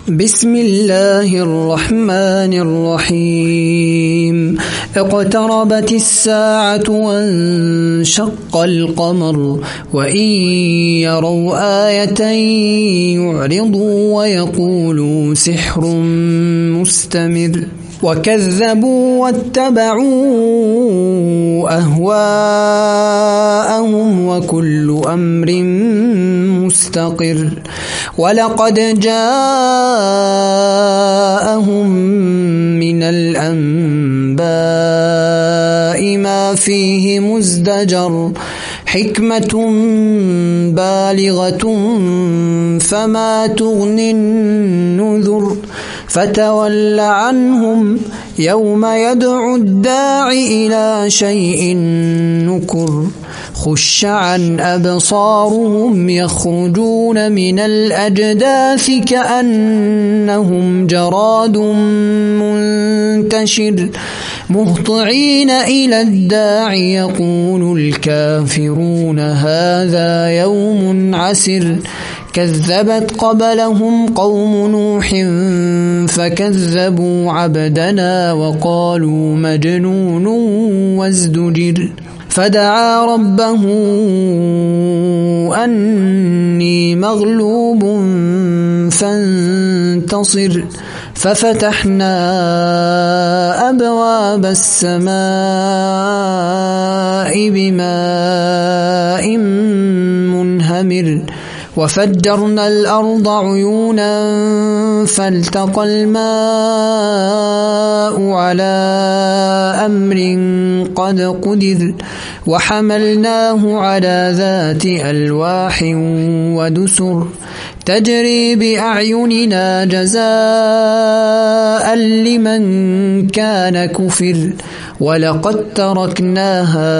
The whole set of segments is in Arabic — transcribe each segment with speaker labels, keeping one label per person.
Speaker 1: بسم الله الرحمن الرحيم اقتربت الساعة وانشق القمر وإن يروا آية يعرضوا ويقولوا سحر مستمر وكذبوا واتبعوا أهواءهم وكل أمر مستقر ولقد جاءهم من الأنباء ما فيه مزدجر حكمة بالغة فما تغني النذر فتول عنهم يوم يدعو الداع إلى شيء نكر خش عن أبصارهم يخرجون من الأجداث كأنهم جراد منتشر مهطعين إلى الداع يقول الكافرون هذا يوم عسر كذبت قبلهم قوم نوح فكذبوا عبدنا وقالوا مجنون وازدجر فدعا ربه أني مغلوب فانتصر ففتحنا أبواب السماء بماء منهمر وفجرنا الأرض عيونا فالتقى الماء على أمر قد قدر وحملناه على ذات ألواح ودسر تجري بأعيننا جزاء لمن كان كفر ولقد تركناها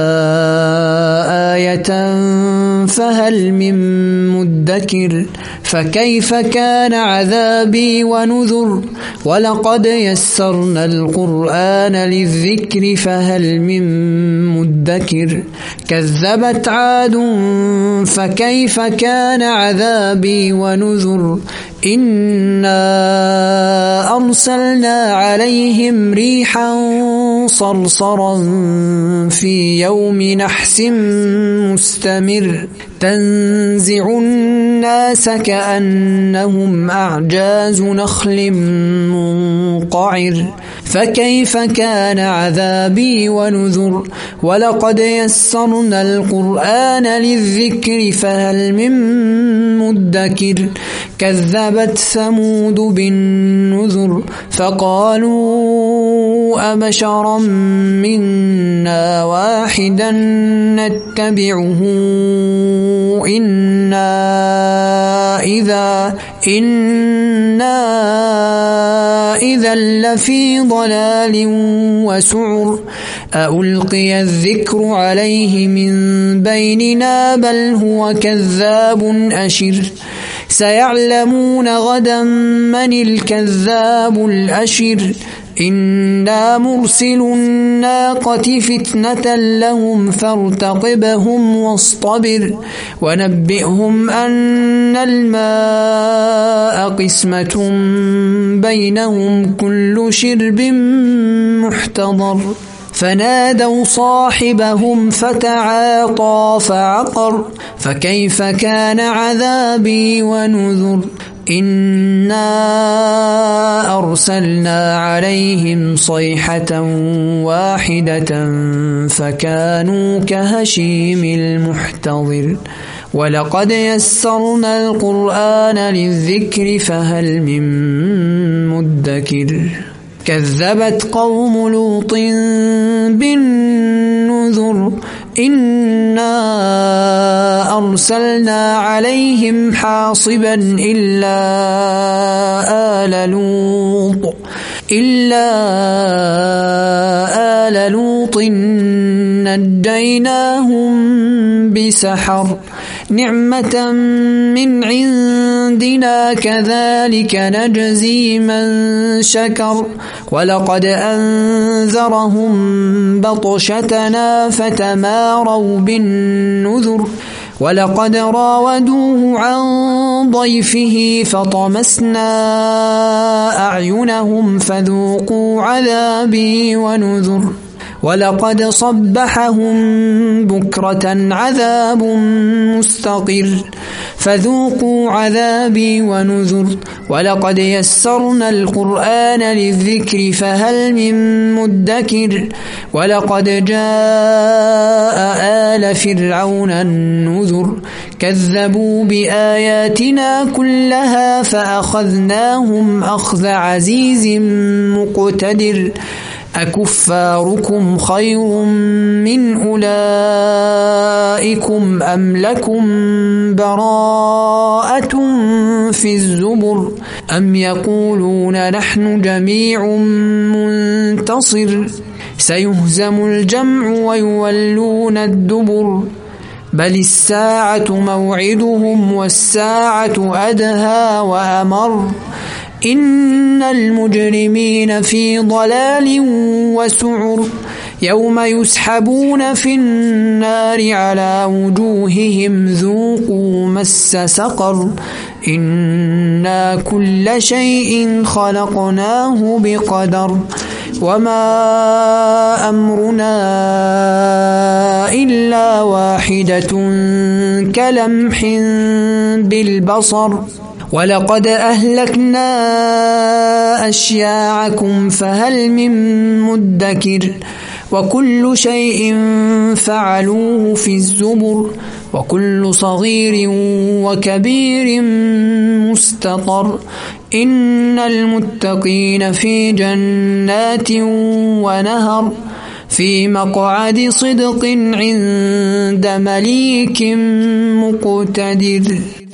Speaker 1: آية فهل من مدكر فكيف كان عذابي ونذر ولقد يسرنا القرآن للذكر فهل من مدكر كذبت عاد فكيف كان عذابي ونذر إنا أرسلنا عليهم ريحا صرصرا في يوم نحس مستمر تنزع الناس كأنهم أعجاز نخل منقعر فكيف كان عذابي ونذر ولقد يسرنا القرآن للذكر فهل من مدكر كذبت ثمود بالنذر فقالوا أبشرا منا واحدا نتبعه إنا إذا لفي ضلال وسعر ألقي الذكر عليه من بيننا بل هو كذاب أشر سيعلمون غدا من الكذاب الأشر إنا مرسل الناقة فتنة لهم فارتقبهم واصطبر ونبئهم أن الماء قسمة بينهم كل شرب محتضر فنادوا صاحبهم فتعاطى فعقر فكيف كان عذابي ونذر إنا أرسلنا عليهم صيحة واحدة فكانوا كهشيم المحتضر ولقد يسرنا القرآن للذكر فهل من مدكر كذبت قوم لوط بالنذر إنا أرسلنا عليهم حاصبا إلا آل لوط نجيناهم بسحر نعمة من عندنا كذلك نجزي من شكر ولقد أنذرهم بطشتنا فتماروا بالنذر ولقد راودوه عن ضيفه فطمسنا أعينهم فذوقوا عذابي ونذر ولقد صبحهم بكرة عذاب مستقر فذوقوا عذابي ونذر ولقد يسرنا القرآن للذكر فهل من مدكر ولقد جاء آل فرعون النذر كذبوا بآياتنا كلها فأخذناهم أخذ عزيز مقتدر أكفاركم خير من أولئكم أم لكم براءة في الزبر أم يقولون نحن جميع منتصر سيهزم الجمع ويولون الدبر بل الساعة موعدهم والساعة أدهى وأمر إن المجرمين في ضلال وسعر يوم يسحبون في النار على وجوههم ذوقوا مس سقر إنا كل شيء خلقناه بقدر وما أمرنا إلا واحدة كلمح بالبصر ولقد أهلكنا أشياعكم فهل من مدكر وكل شيء فعلوه في الزبر وكل صغير وكبير مستطر إن المتقين في جنات ونهر في مقعد صدق عند مليك مقتدر.